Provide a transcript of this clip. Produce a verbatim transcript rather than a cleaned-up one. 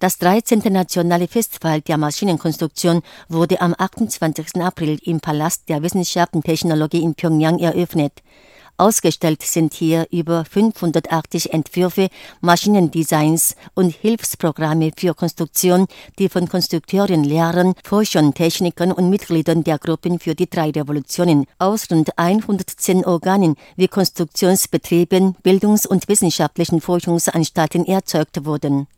Das dreizehnte Nationale Festival der Maschinenkonstruktion wurde am achtundzwanzigsten April im Palast der Wissenschaft und Technologie in Pjöngjang eröffnet. Ausgestellt sind hier über fünfhundertachtzig Entwürfe, Maschinendesigns und Hilfsprogramme für Konstruktion, die von Konstrukteuren, Lehrern, Forschern, Technikern und Mitgliedern der Gruppen für die drei Revolutionen aus rund hundertzehn Organen wie Konstruktionsbetrieben, Bildungs- und wissenschaftlichen Forschungsanstalten erzeugt wurden.